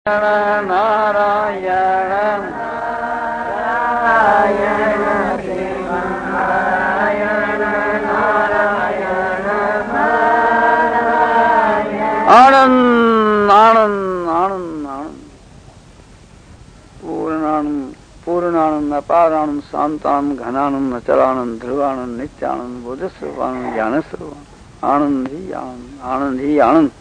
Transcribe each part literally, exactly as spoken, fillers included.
नारायण नारायण आनंद आनंद आनंद आनंद पूर्णानंद पूर्णानंद अपारानंद शांतानंद घनानंद अचलानंद ध्रुवानंद नित्यानंद बोधस्वरूपानंद ज्ञानस्वरूप आनंद ही आनंद आनंद ही आनंद।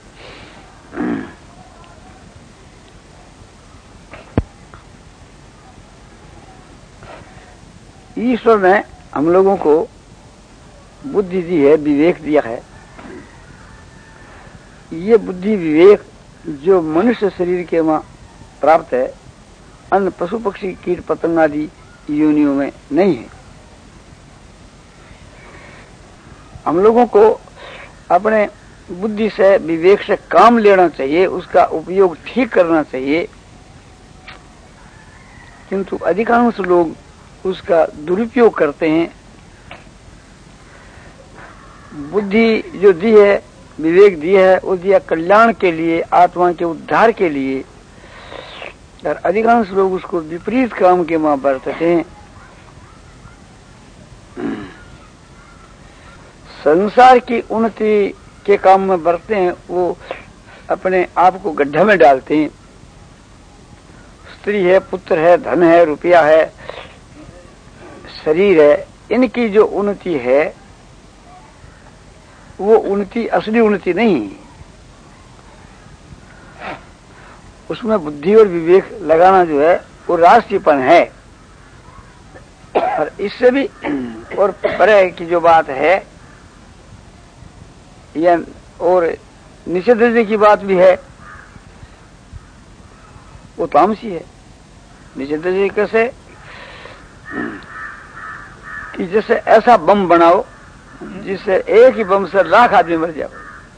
ईश्वर ने हम लोगों को बुद्धि दी है, विवेक दिया है। ये बुद्धि विवेक जो मनुष्य शरीर के वहां प्राप्त है, अन्य पशु पक्षी कीट पतंग आदि योनियों में नहीं है। हम लोगों को अपने बुद्धि से विवेक से काम लेना चाहिए, उसका उपयोग ठीक करना चाहिए, किंतु अधिकांश लोग उसका दुरुपयोग करते हैं। बुद्धि जो दी है, विवेक दिया है, वो दिया कल्याण के लिए, आत्मा के उद्धार के लिए, और अधिकांश लोग उसको विपरीत काम के वहां बरतते हैं। संसार की उन्नति के काम में बरतते हैं, वो अपने आप को गड्ढे में डालते हैं। स्त्री है, पुत्र है, धन है, रुपया है, शरीर है, इनकी जो उन्नति है वो उन्नति असली उन्नति नहीं है। उसमें बुद्धि और विवेक लगाना जो है वो राष्ट्रीयपन है। और इससे भी और परे की जो बात है, या और नीचे दर्जे की बात भी है, वो तामसी है। नीचे दर्जे कैसे कि जैसे ऐसा बम बनाओ जिससे एक ही बम से लाख आदमी मर जाओ,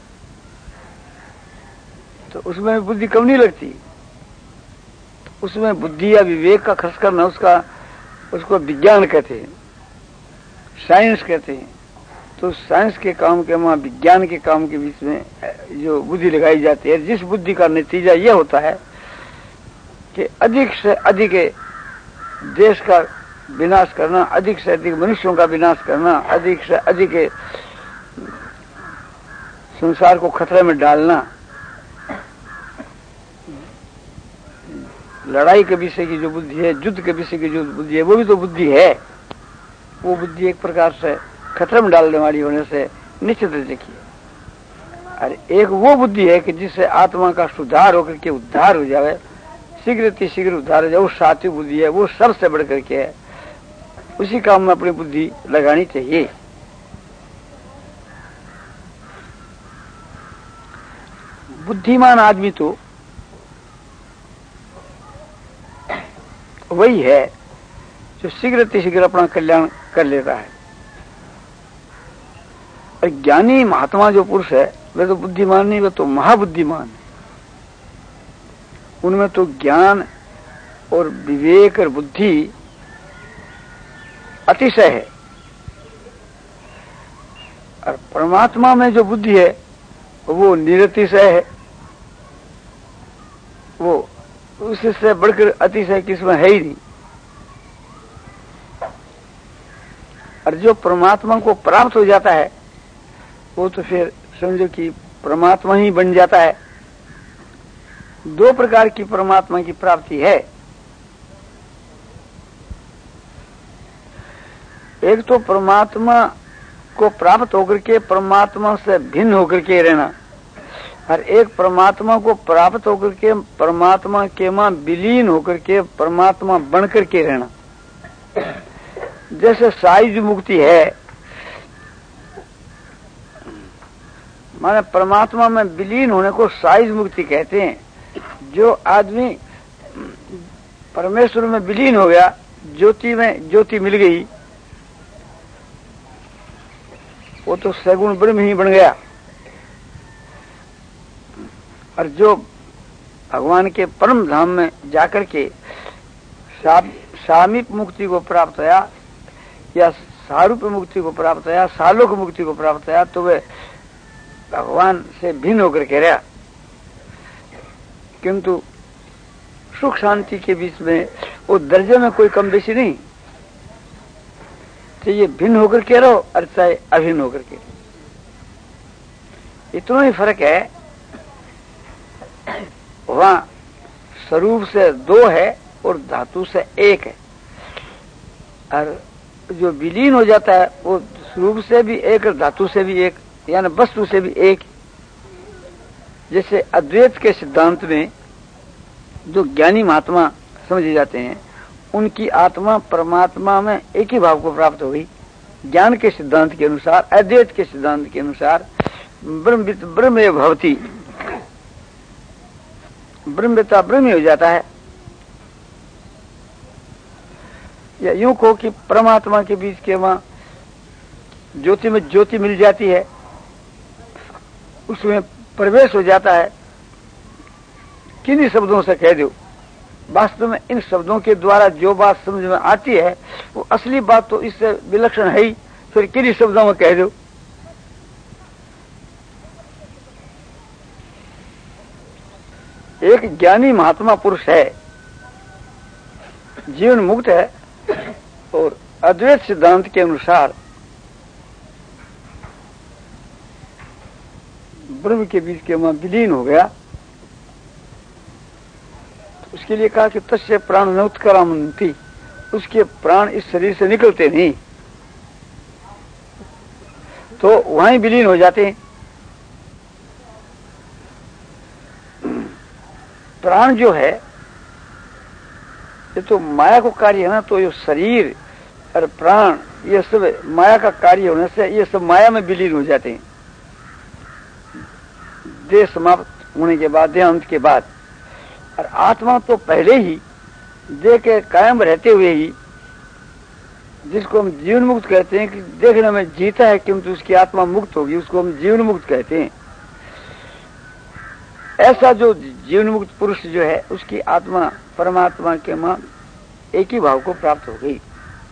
तो उसमें बुद्धि कम नहीं लगती। उसमें बुद्धि या विवेक का खर्च करना, उसका उसको विज्ञान कहते हैं, साइंस कहते हैं। तो साइंस के काम के वहां विज्ञान के काम के बीच में जो बुद्धि लगाई जाती है, जिस बुद्धि का नतीजा यह होता है कि अधिक से अधिक देश का विनाश करना, अधिक से अधिक मनुष्यों का विनाश करना, अधिक से अधिक संसार को खतरे में डालना, लड़ाई के विषय की जो बुद्धि है, युद्ध के विषय की जो बुद्धि है, वो भी तो बुद्धि है। वो बुद्धि एक प्रकार से खतरे में डालने वाली होने से निश्चित दर्जे की है। और एक वो बुद्धि है कि जिससे आत्मा का सुधार होकर के उद्धार हो जाए, शीघ्र शीघ्र उद्धार हो जाए, वो सात्विक बुद्धि है, वो सबसे बढ़ करके है। उसी काम में अपनी बुद्धि लगानी चाहिए। बुद्धिमान आदमी तो वही है जो शीघ्र शीघ्र अपना कल्याण कर लेता है। और ज्ञानी महात्मा जो पुरुष है, वे तो बुद्धिमान नहीं, वे तो महाबुद्धिमान है। उनमें तो ज्ञान और विवेक और बुद्धि अतिशय है। और परमात्मा में जो बुद्धि है वो निरतिशय है। वो उससे बढ़कर अतिशय किसमें है ही नहीं। और जो परमात्मा को प्राप्त हो जाता है वो तो फिर समझो कि परमात्मा ही बन जाता है। दो प्रकार की परमात्मा की प्राप्ति है। एक तो परमात्मा को प्राप्त होकर के परमात्मा से भिन्न होकर के रहना, और एक परमात्मा को प्राप्त होकर के परमात्मा के मां विलीन होकर के परमात्मा बन करके रहना। जैसे साइज मुक्ति है, माने परमात्मा में विलीन होने को साइज मुक्ति कहते हैं। जो आदमी परमेश्वर में विलीन हो गया, ज्योति में ज्योति मिल गई, वो तो सगुण ब्रह्म ही बन गया। और जो भगवान के परम धाम में जाकर के सामीप मुक्ति को प्राप्त होया, या सारूप मुक्ति को प्राप्त होया, सालोक मुक्ति को प्राप्त होया, तो वे भगवान से भिन्न होकर के रहा। किंतु सुख शांति के बीच में वो दर्जे में कोई कम बेसी नहीं, तो ये भिन्न होकर के रहो और चाहे अभिन्न होकर के, इतना ही फर्क है। वहां स्वरूप से दो है और धातु से एक है, और जो विलीन हो जाता है वो स्वरूप से भी एक और धातु से भी एक, यानी वस्तु से भी एक। जैसे अद्वैत के सिद्धांत में जो ज्ञानी महात्मा समझे जाते हैं, उनकी आत्मा परमात्मा में एक ही भाव को प्राप्त हो गई। ज्ञान के सिद्धांत के अनुसार, अद्वैत के सिद्धांत के अनुसार ब्रह्म ब्रह्म भवती, ब्रह्मता ब्रह्म हो जाता है। या यूं कहो कि परमात्मा के बीच के वहां ज्योति में ज्योति मिल जाती है, उसमें प्रवेश हो जाता है। किन्हीं शब्दों से कह दो, वास्तव में इन शब्दों के द्वारा जो बात समझ में आती है वो असली बात तो इससे विलक्षण है ही, फिर किन्हीं शब्दों में कह दो। एक ज्ञानी महात्मा पुरुष है, जीवन मुक्त है, और अद्वैत सिद्धांत के अनुसार ब्रह्म के बीच के वहां विलीन हो गया। तो उसके लिए कहा कि तस्य प्राण न उत्क्रामन्ति, उसके प्राण इस शरीर से निकलते नहीं, तो वहीं विलीन हो जाते हैं। प्राण जो है ये तो माया को कार्य है ना, तो ये शरीर और प्राण ये सब माया का कार्य होने से ये सब माया में विलीन हो जाते हैं देह समाप्त होने के बाद, देहांत के बाद। और आत्मा तो पहले ही देह के कायम रहते हुए ही, जिसको हम जीवन मुक्त कहते हैं, कि देखने में जीता है किंतु उसकी आत्मा मुक्त होगी, उसको हम जीवन मुक्त कहते हैं। ऐसा जो जीवन मुक्त पुरुष जो है, उसकी आत्मा परमात्मा के मां एक ही भाव को प्राप्त हो गई।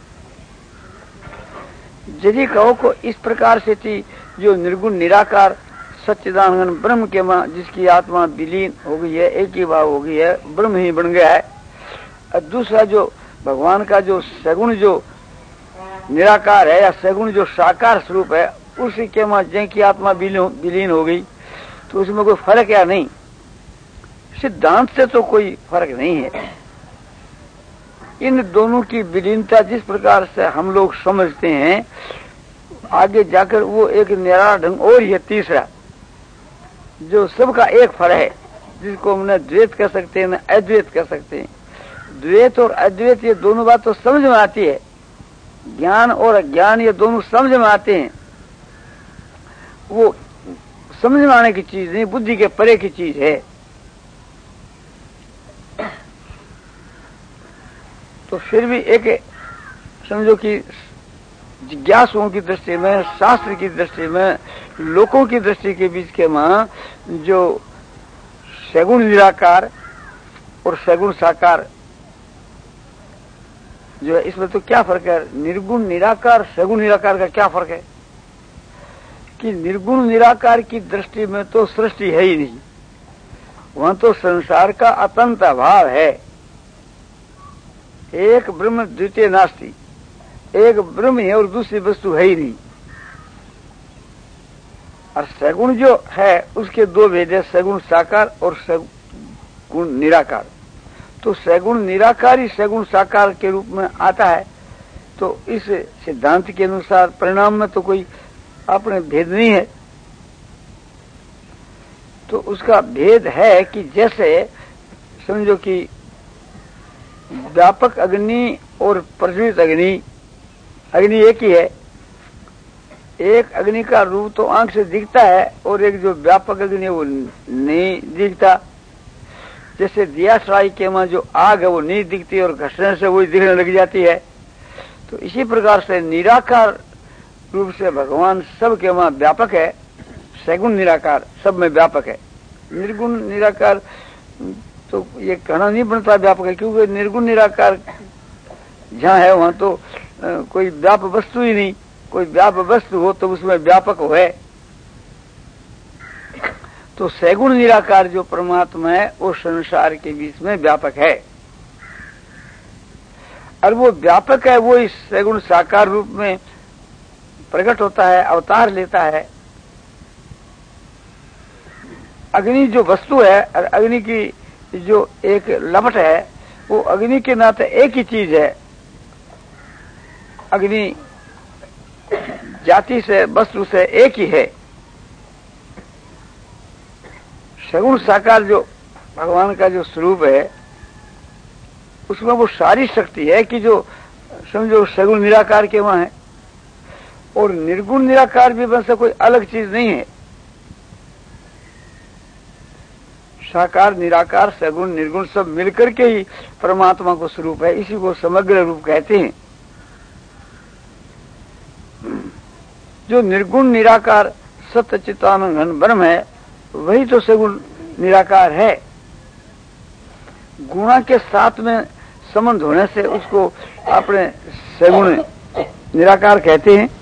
यदि कहो को इस प्रकार से थी, जो निर्गुण निराकार सच्चिदानंद ब्रह्म के मां जिसकी आत्मा विलीन हो गई है, एक ही भाव हो गई है, ब्रह्म ही बन गया है। और दूसरा जो भगवान का जो सगुण जो निराकार है, या सगुण जो साकार स्वरूप है, उसी के मां जिनकी आत्मा विलीन हो गई, तो उसमें कोई फर्क या नहीं? सिद्धांत से तो कोई फर्क नहीं है। इन दोनों की विलीनता जिस प्रकार से हम लोग समझते हैं, आगे जाकर वो एक निराला ढंग और ही है तीसरा, जो सबका एक फल है, जिसको हम न द्वैत कह सकते हैं न अद्वैत कह सकते हैं। द्वैत और अद्वैत ये दोनों बात तो समझ में आती है, ज्ञान और अज्ञान ये दोनों समझ में आते हैं। वो समझ में आने की चीज नहीं, बुद्धि के परे की चीज है। तो फिर भी एक समझो कि जिज्ञासुओं की दृष्टि में, शास्त्र की दृष्टि में, लोगों की दृष्टि के बीच के मां जो सगुण निराकार और सगुण साकार जो है, इसमें तो क्या फर्क है? निर्गुण निराकार सगुण निराकार का क्या फर्क है? कि निर्गुण निराकार की दृष्टि में तो सृष्टि है ही नहीं, वहां तो संसार का अतंत अभाव है। एक ब्रह्म द्वितीय नास्ति, एक ब्रह्म है और दूसरी वस्तु है ही नहीं। और सगुण जो है उसके दो भेद है, सगुण साकार और सगुण निराकार। तो सगुण निराकार ही सगुण साकार के रूप में आता है। तो इस सिद्धांत के अनुसार परिणाम में तो कोई अपने भेद नहीं है। तो उसका भेद है कि जैसे समझो कि व्यापक अग्नि और प्रज्वलित अग्नि, अग्नि एक ही है। एक अग्नि का रूप तो आंख से दिखता है और एक जो व्यापक अग्नि है वो नहीं दिखता। जैसे दिया सराय के वहां जो आग है वो नहीं दिखती और घसने से वही दिखने लग जाती है। तो इसी प्रकार से निराकार रूप से भगवान सब के वहां व्यापक है, सगुण निराकार सब में व्यापक है। निर्गुण निराकार तो ये कहना नहीं बनता व्यापक है, क्योंकि निर्गुण निराकार जहाँ है वहां तो आ, कोई व्यापक वस्तु ही नहीं। कोई व्यापक वस्तु हो तो उसमें व्यापक हो है। तो सैगुण निराकार जो परमात्मा है वो संसार के बीच में व्यापक है, और वो व्यापक है, वो इस सैगुण साकार रूप में प्रकट होता है, अवतार लेता है। अग्नि जो वस्तु है और अग्नि की जो एक लपट है, वो अग्नि के नाते एक ही चीज है। अग्नि जाति से वस्तु से एक ही है। सगुण साकार जो भगवान का जो स्वरूप है, उसमें वो सारी शक्ति है कि जो समझो सगुण निराकार के वहां है, और निर्गुण निराकार भी वैसे कोई अलग चीज नहीं है। साकार निराकार सगुण निर्गुण सब मिलकर के ही परमात्मा को स्वरूप है, इसी को समग्र रूप कहते हैं। जो निर्गुण निराकार सत्य चित्तानंद घन ब्रह्म है, वही तो सगुण निराकार है। गुणा के साथ में संबंध होने से उसको अपने सगुण निराकार कहते हैं।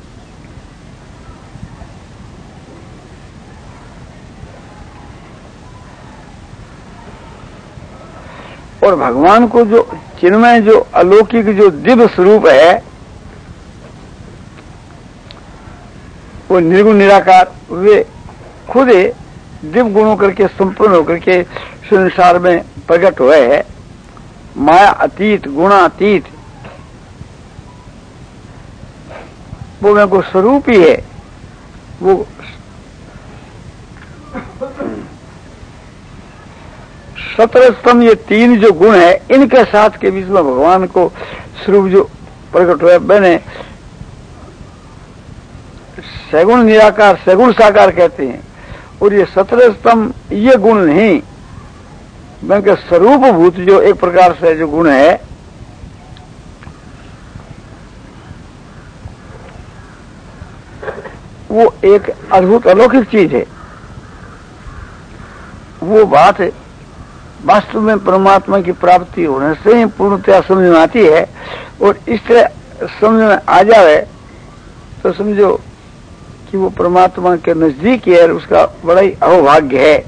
और भगवान को जो चिन्मय जो अलौकिक जो दिव्य स्वरूप है, वो निर्गुण निराकार, वे खुद दिव्य गुणों करके संपूर्ण होकर के संसार में प्रकट हुए है। माया अतीत, गुणातीत, वो मैं को स्वरूप ही है। वो सत्रह स्तंभ, ये तीन जो गुण है, इनके साथ के बीच में भगवान को स्वरूप जो प्रकट हुआ, मैंने सगुण निराकार सगुण साकार कहते हैं। और ये सत्रह स्तंभ ये गुण नहीं, बल्कि स्वरूप भूत जो एक प्रकार से जो गुण है, वो एक अद्भुत अलौकिक चीज है। वो बात वास्तव में परमात्मा की प्राप्ति होने से ही पूर्णतया समझ में आती है। और इस तरह समझ में आ जाए तो समझो कि वो परमात्मा के नजदीक है, और उसका बड़ा ही अहोभाग्य है।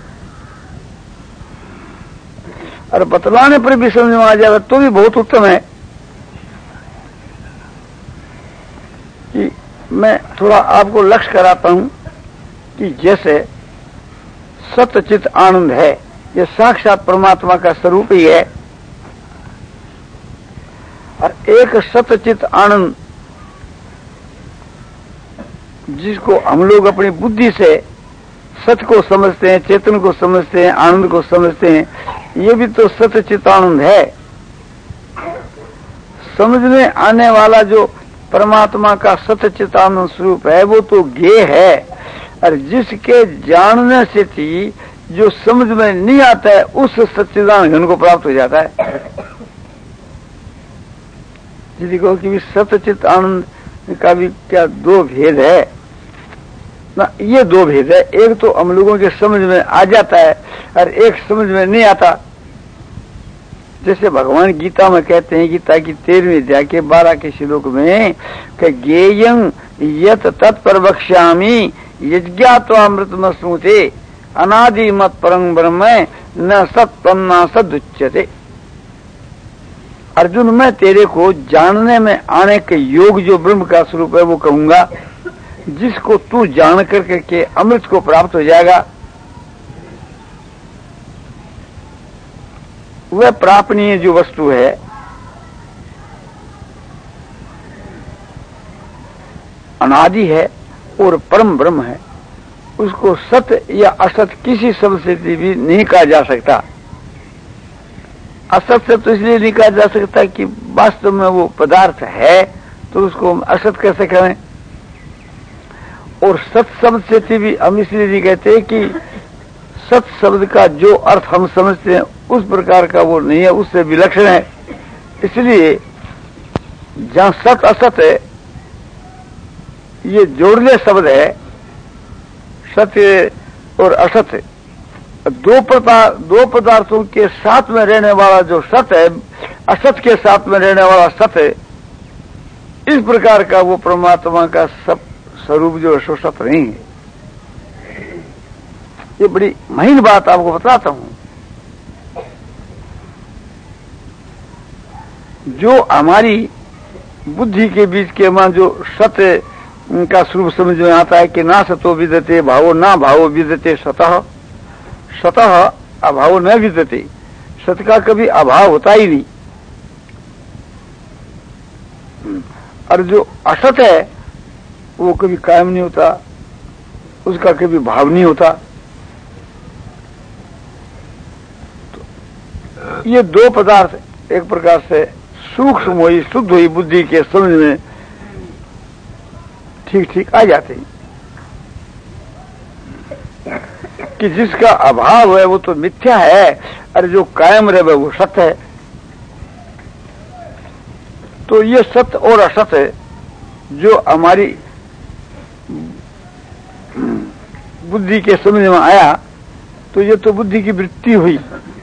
और बतलाने पर भी समझ में आ जाए तो भी बहुत उत्तम है। कि मैं थोड़ा आपको लक्ष्य कराता हूं कि जैसे सत्यचित आनंद है, ये साक्षात परमात्मा का स्वरूप ही है। और एक सत्यचित आनंद जिसको हम लोग अपनी बुद्धि से सत्य को समझते हैं, चेतन को समझते हैं, आनंद को समझते हैं, ये भी तो सत्यचित आनंद है। समझ में आने वाला जो परमात्मा का सत्यचित आनंद स्वरूप है, वो तो ज्ञेय है। और जिसके जानने से थी जो समझ में नहीं आता है, उस सच्चिदानंद घन को प्राप्त हो जाता है। यदि कहो कि सत्यचित आनंद का भी क्या दो भेद है ना, ये दो भेद है। एक तो हम लोगों के समझ में आ जाता है और एक समझ में नहीं आता। जैसे भगवान गीता में कहते हैं, गीता की तेरहवीं अध्याय के बारह के श्लोक में कि ज्ञेयं यत तत्पर वक्ष्यामि यज्ञात्वामृतमश्नुते अनादि मत परं ब्रह्म न सत्पन्ना सदुच्यते। अर्जुन, मैं तेरे को जानने में आने के योग जो ब्रह्म का स्वरूप है वो कहूंगा, जिसको तू जान करके के अमृत को प्राप्त हो जाएगा। वह प्रापणीय जो वस्तु है, अनादि है और परम ब्रह्म है। उसको सत्य या असत किसी शब्द से भी नहीं कहा जा सकता। असत से तो इसलिए नहीं कहा जा सकता कि वास्तव में वो पदार्थ है, तो उसको हम असत कैसे कहें। और सत शब्द से भी हम इसलिए नहीं कहते कि सत शब्द का जो अर्थ हम समझते हैं उस प्रकार का वो नहीं है, उससे विलक्षण है। इसलिए जहां सत असत है, ये जोड़ने शब्द है, सत्य और असत्य। दो पदार्थ दो पदार्थों के साथ में रहने वाला जो सत्य है, असत के साथ में रहने वाला सत्य, इस प्रकार का वो परमात्मा का सब स्वरूप जो सो सत्य नहीं है। ये बड़ी महीन बात आपको बताता हूं। जो हमारी बुद्धि के बीच के मां जो सत्य का स्वरूप समझ में आता है कि ना सतो विद्यते भावो ना भावो विद्यते सतः सतः अभावो न विद्यते, सत्य का कभी अभाव होता ही नहीं। और जो असत है वो कभी कायम नहीं होता, उसका कभी भाव नहीं होता। तो ये दो पदार्थ एक प्रकार से सूक्ष्म हुई शुद्ध हुई बुद्धि के समझ में ठीक ठीक आ जाते हैं कि जिसका अभाव है वो तो मिथ्या है और जो कायम रहे वो सत्य है। तो ये सत्य और असत्य है जो हमारी बुद्धि के समझ में आया, तो ये तो बुद्धि की वृत्ति हुई।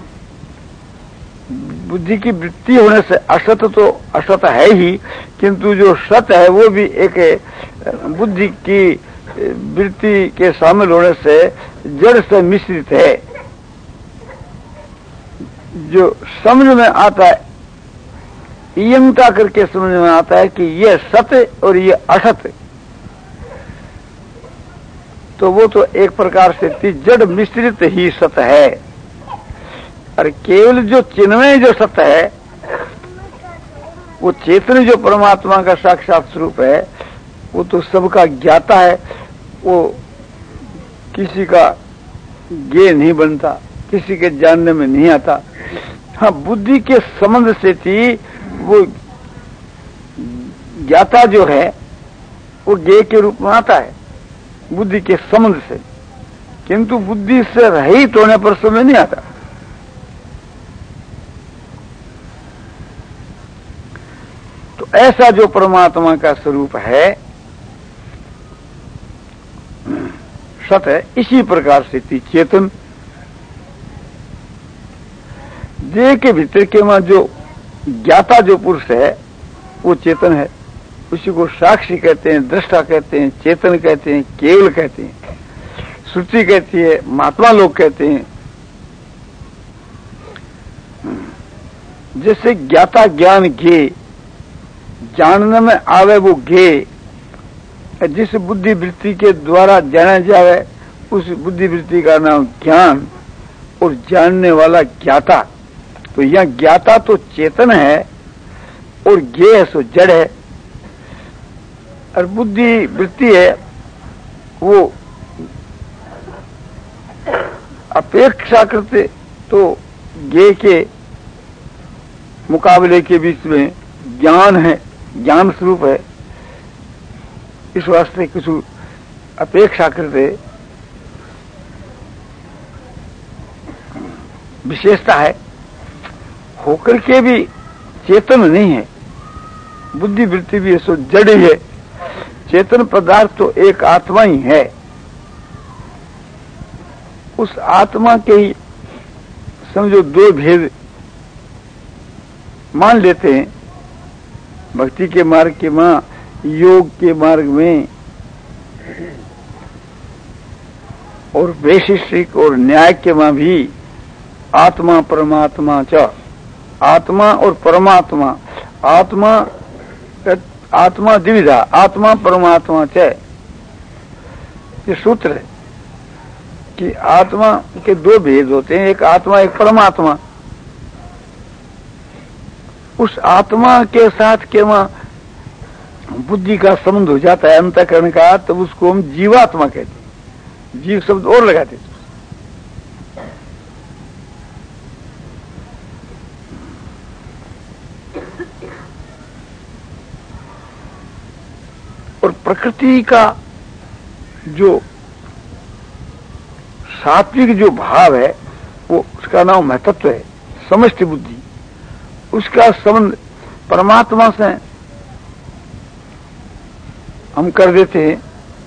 बुद्धि की वृत्ति होने से असत तो असत है ही, किंतु जो सत्य है वो भी एक बुद्धि की वृत्ति के शामिल होने से जड़ से मिश्रित है। जो समझ में आता है, यमता करके समझ में आता है कि ये सत्य और ये असत्य, तो वो तो एक प्रकार से जड़ मिश्रित ही सत्य है। और केवल जो चिन्मय जो सत्य है, वो चेतन जो परमात्मा का साक्षात स्वरूप है, वो तो सबका ज्ञाता है। वो किसी का ज्ञेय नहीं बनता, किसी के जानने में नहीं आता। हाँ, बुद्धि के संबंध से थी वो ज्ञाता जो है वो ज्ञेय के रूप में आता है बुद्धि के संबंध से, किंतु बुद्धि से रहित होने पर समझ नहीं आता। तो ऐसा जो परमात्मा का स्वरूप है सत है, इसी प्रकार से थी चेतन। देह के भीतर के में जो ज्ञाता जो पुरुष है वो चेतन है। उसी को साक्षी कहते हैं, दृष्टा कहते हैं, चेतन कहते हैं, केवल कहते हैं, श्रुति कहती है, महात्मा लोग कहते हैं। जैसे ज्ञाता ज्ञान ज्ञेय, जानने में आवे वो ज्ञेय, जिस बुद्धि वृत्ति के द्वारा जाना जावे उस बुद्धि वृत्ति का नाम ज्ञान, और जानने वाला ज्ञाता। तो यह ज्ञाता तो चेतन है और ज्ञेय सो जड़ है, और बुद्धि वृत्ति है वो अपेक्षा करते तो ज्ञेय के मुकाबले के बीच में ज्ञान है, ज्ञान स्वरूप है। इस वास्ते कुछ अपेक्षा करते विशेषता है, होकर के भी चेतन नहीं है। बुद्धि वृत्ति भी सो जड़ ही है। चेतन पदार्थ तो एक आत्मा ही है। उस आत्मा के ही समझो दो भेद मान लेते हैं। भक्ति के मार्ग के मां, योग के मार्ग में, और वैशिष्टिक और न्याय के मां भी आत्मा परमात्मा च, आत्मा और परमात्मा, आत्मा आत्मा द्विधा, आत्मा परमात्मा च, ये सूत्र है कि आत्मा के दो भेद होते हैं, एक आत्मा एक परमात्मा। उस आत्मा के साथ के वहां बुद्धि का संबंध हो जाता है अंतःकरण का, तब तो उसको हम जीवात्मा कहते हैं। जीव शब्द और लगाते हैं। और प्रकृति का जो सात्विक जो भाव है वो उसका नाम महत्व है, समष्टि बुद्धि। उसका संबंध परमात्मा से हम कर देते हैं,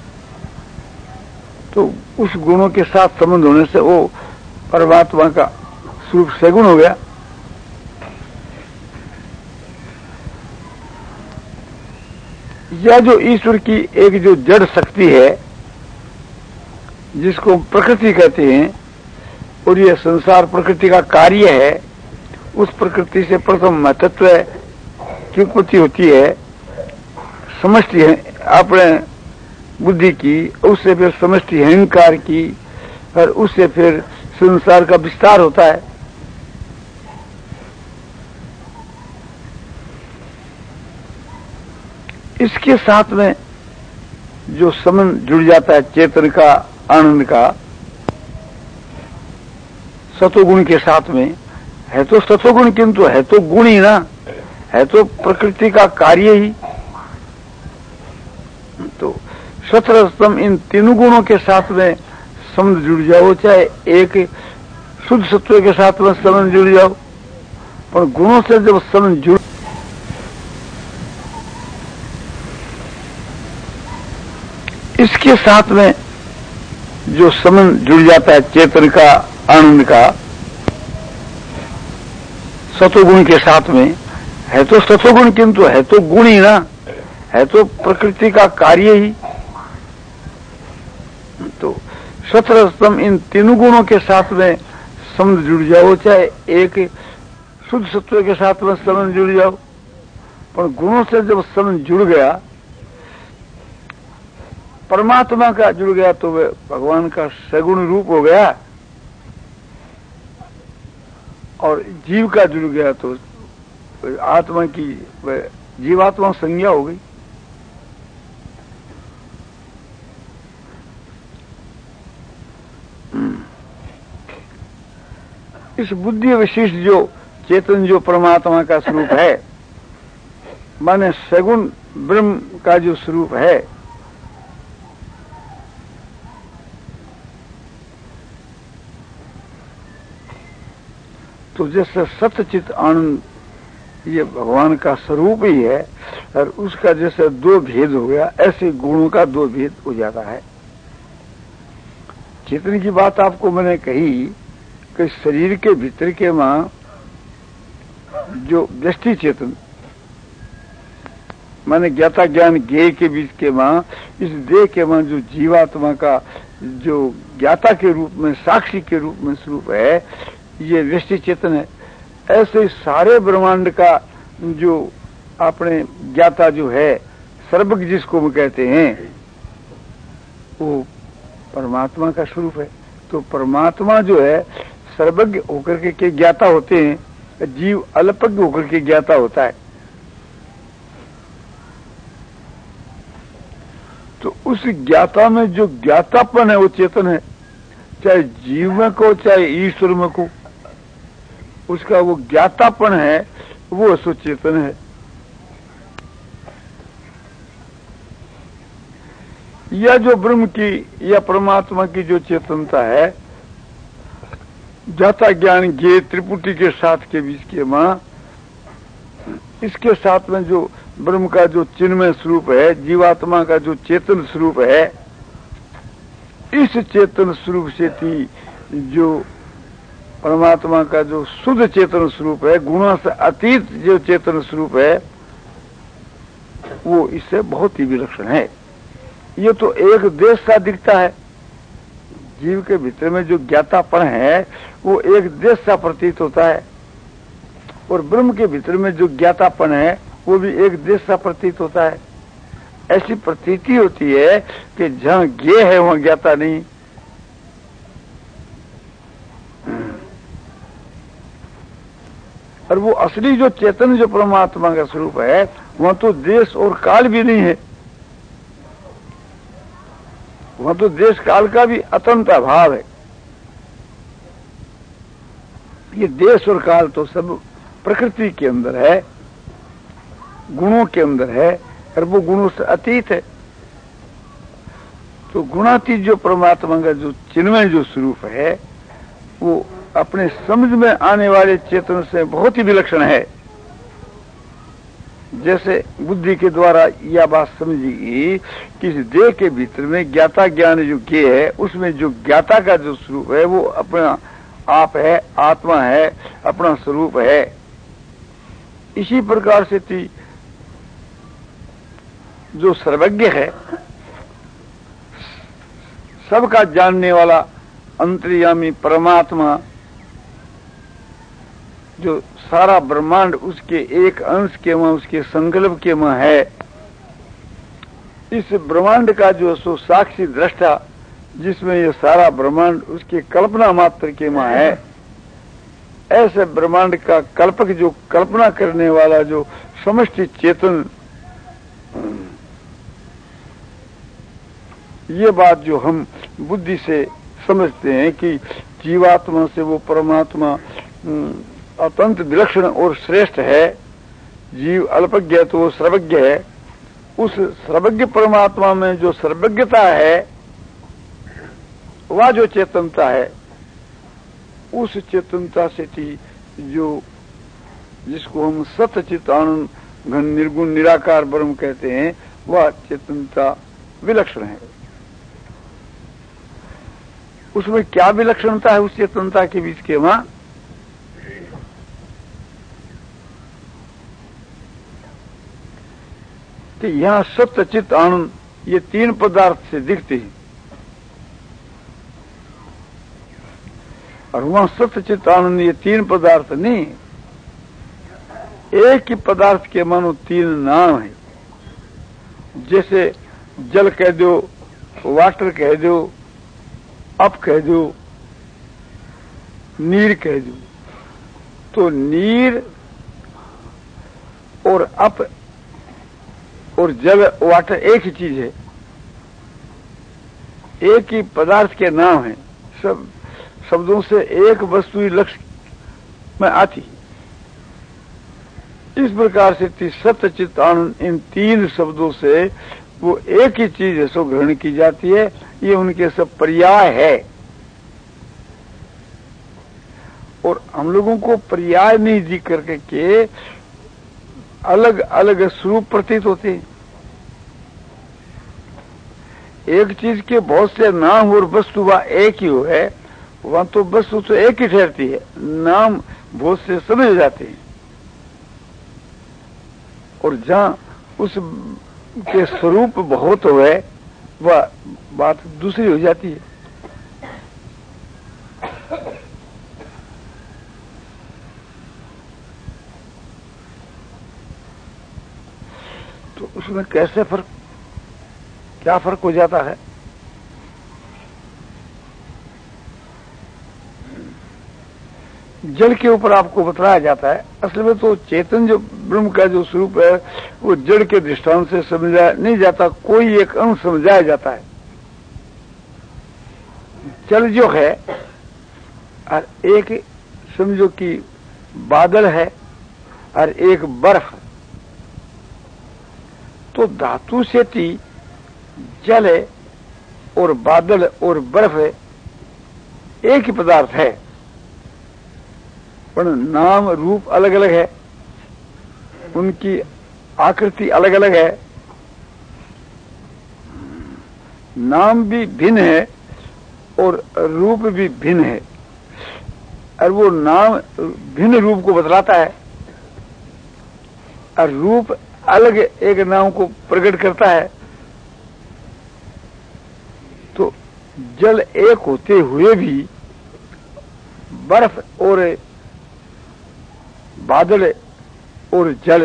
तो उस गुणों के साथ संबंध होने से वो परमात्मा का स्वरूप सगुण हो गया। यह जो ईश्वर की एक जो जड़ शक्ति है, जिसको प्रकृति कहते हैं, और ये संसार प्रकृति का कार्य है, उस प्रकृति से प्रथम महत्व की उत्पत्ति होती है, समष्टि है अपने बुद्धि की, उससे फिर समष्टि अहंकार की, और उससे फिर संसार का विस्तार होता है। इसके साथ में जो संबंध जुड़ जाता है चेतन का, आनंद का, सतोगुण के साथ में, है तो सतोगुण किंतु है तो गुण ही ना, है तो प्रकृति का कार्य ही। तो सतरस्तम इन तीनों गुणों के साथ में संबंध जुड़ जाओ, चाहे एक शुद्ध सत्व के साथ में संबंध जुड़ जाओ, पर गुणों से जब संबंध जुड़, इसके साथ में जो संबंध जुड़ जाता है चेतन का, आनंद का, सतोगुण के साथ में, है तो सतोगुण किंतु है तो गुण ही ना, है तो प्रकृति का कार्य ही। तो सतरस्तम इन तीनों गुणों के साथ में संबंध जुड़ जाओ, चाहे एक शुद्ध सत्व के साथ में संबंध जुड़ जाओ, पर गुणों से जब संबंध जुड़ गया, परमात्मा का जुड़ गया, तो वह भगवान का सगुण रूप हो गया, और जीव का जुड़ गया तो आत्मा की वह जीवात्मा संज्ञा हो गई। इस बुद्धि विशिष्ट जो चेतन जो परमात्मा का स्वरूप है, माने सगुण ब्रह्म का जो स्वरूप है, तो जैसे सत्यचित आनंद ये भगवान का स्वरूप ही है, और उसका जैसे दो भेद हो गया, ऐसे गुणों का दो भेद हो जाता है। चेतन की बात आपको मैंने कही कि शरीर के भीतर के मां जो व्यष्टि चेतन, माने ज्ञाता ज्ञान ज्ञेय के बीच के मां, इस देह के मां जो जीवात्मा का जो ज्ञाता के रूप में, साक्षी के रूप में स्वरूप है, ये व्यष्टि चेतन है। ऐसे सारे ब्रह्मांड का जो अपने ज्ञाता जो है, सर्वज्ञ जिसको हम कहते हैं, वो परमात्मा का स्वरूप है। तो परमात्मा जो है सर्वज्ञ होकर के, के ज्ञाता होते हैं, जीव अल्पज्ञ होकर के ज्ञाता होता है। तो उस ज्ञाता में जो ज्ञातापन है वो चेतन है, चाहे जीव में को चाहे ईश्वर में को, उसका वो ज्ञातापन है वो सुचेतन है। या जो ब्रह्म की या परमात्मा की जो चेतनता है, ज्ञाता ज्ञान ज्ञेय त्रिपुटी के साथ के बीच के मां, इसके साथ में जो ब्रह्म का जो चिन्मय स्वरूप है, जीवात्मा का जो चेतन स्वरूप है, इस चेतन स्वरूप से थी जो परमात्मा का जो शुद्ध चेतन स्वरूप है, गुणों से अतीत जो चेतन स्वरूप है, वो इससे बहुत ही विलक्षण है। ये तो एक देश सा दिखता है, जीव के भीतर में जो ज्ञातापन है वो एक देश सा प्रतीत होता है, और ब्रह्म के भीतर में जो ज्ञातापन है वो भी एक देश सा प्रतीत होता है। ऐसी प्रतीति होती है कि जहां ज्ञेय है वहां ज्ञाता नहीं। और वो असली जो चेतन जो परमात्मा का स्वरूप है, वहां तो देश और काल भी नहीं है, वहां तो देश काल का भी अत्यंत अभाव है। ये देश और काल तो सब प्रकृति के अंदर है, गुणों के अंदर है, और वो गुणों से अतीत है। तो गुणातीत जो परमात्मा का जो चिन्मय जो स्वरूप है, वो अपने समझ में आने वाले चेतन से बहुत ही विलक्षण है। जैसे बुद्धि के द्वारा यह बात समझेगी कि इस देह के भीतर में ज्ञाता ज्ञान जो ज्ञेय है, उसमें जो ज्ञाता का जो स्वरूप है वो अपना आप है, आत्मा है, अपना स्वरूप है। इसी प्रकार से थी जो सर्वज्ञ है, सबका जानने वाला अंतर्यामी परमात्मा, जो सारा ब्रह्मांड उसके एक अंश के में, उसके संकल्प के में है। इस ब्रह्मांड का जो सो साक्षी दृष्टा, जिसमें ये सारा ब्रह्मांड उसकी कल्पना मात्र के में है, ऐसे ब्रह्मांड का कल्पक, जो कल्पना करने वाला, जो समष्टि चेतन, ये बात जो हम बुद्धि से समझते हैं कि जीवात्मा से वो परमात्मा अत्यंत विलक्षण और श्रेष्ठ है, जीव अल्पज्ञ तो वो सर्वज्ञ है। उस सर्वज्ञ परमात्मा में जो सर्वज्ञता है, वह जो चेतनता है, उस चेतनता से जो, जिसको हम सत्य चित आनंद घन निर्गुण निराकार ब्रह्म कहते हैं, वह चेतनता विलक्षण है। उसमें क्या विलक्षणता है उस चेतनता के बीच के? वहां कि यहां सत्य चित आनंद ये तीन पदार्थ से दिखते हैं, और वहां सत्य चित आनंद ये तीन पदार्थ नहीं, एक ही पदार्थ के मानो तीन नाम है। जैसे जल कह दो, वाटर कह दो, अप कह दो, नीर कह दो, तो नीर और अप और जल वाटर एक ही चीज है, एक ही पदार्थ के नाम है। सब शब्दों से एक वस्तु लक्ष्य में आती। इस प्रकार से सत्य चित्त आनंद इन तीन शब्दों से वो एक ही चीज है सो ग्रहण की जाती है। ये उनके सब पर्याय है, और हम लोगों को पर्याय नहीं दिख करके के अलग अलग स्वरूप प्रतीत होते हैं। एक चीज के बहुत से नाम और वस्तु वह एक ही हो है, वहां तो वस्तु तो एक ही ठहरती है, नाम बहुत से समझ जाते हैं, और जहां उस के स्वरूप बहुत हो है, वह बात दूसरी हो जाती है। तो उसमें कैसे फर्क, क्या फर्क हो जाता है? जड़ के ऊपर आपको बतलाया जाता है। असल में तो चेतन जो ब्रह्म का जो स्वरूप है वो जड़ के दृष्टांत से समझाया नहीं जाता, कोई एक अंश समझाया जाता है। जल जो है और एक समझो कि बादल है और एक बर्फ, तो धातु से ती जल है और बादल और बर्फ है, एक ही पदार्थ है, पर नाम रूप अलग अलग है, उनकी आकृति अलग अलग है, नाम भी भिन्न है और रूप भी भिन्न है। और वो नाम भिन्न रूप को बतलाता है और रूप अलग एक नाम को प्रकट करता है। तो जल एक होते हुए भी बर्फ और बादल और जल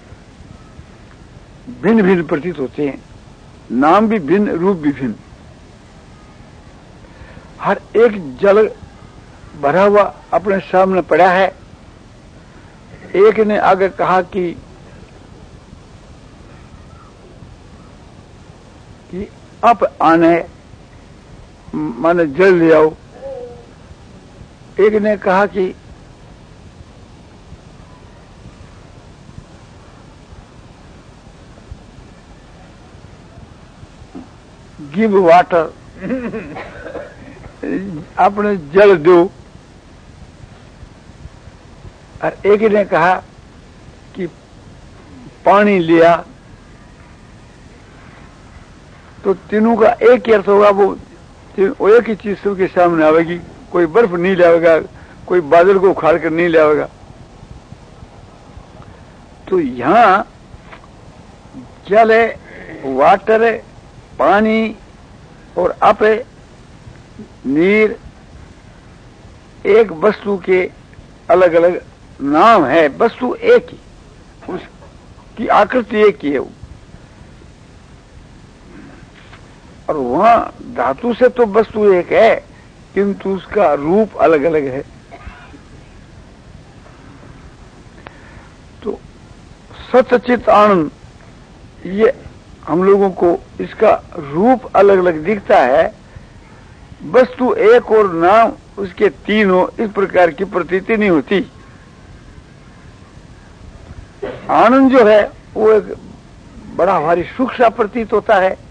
भिन्न भिन्न प्रतीत होते हैं, नाम भी भिन्न, रूप भी भिन्न। हर एक जल भरा हुआ अपने सामने पड़ा है। एक ने आगे कहा कि कि अब आने माने जल ले आओ। एक ने कहा कि गिव वाटर, आपने जल दो। और एक ने कहा कि पानी लिया। तो तीनों का एक ही अर्थ होगा, वो एक ही चीज सबके सामने आवेगी। कोई बर्फ नहीं लाएगा, कोई बादल को उखाड़ कर नहीं लाएगा। तो यहां जल है, वाटर है, पानी और अप है, नीर, एक वस्तु के अलग अलग नाम है, वस्तु एक ही, उसकी आकृति एक ही है वो। और वहां धातु से तो वस्तु एक है, किंतु उसका रूप अलग अलग है। तो सच्चित आनंद, ये हम लोगों को इसका रूप अलग अलग दिखता है, वस्तु एक और नाम उसके तीन हो, इस प्रकार की प्रतीति नहीं होती। आनंद जो है वो एक बड़ा भारी सुख सा प्रतीत होता है।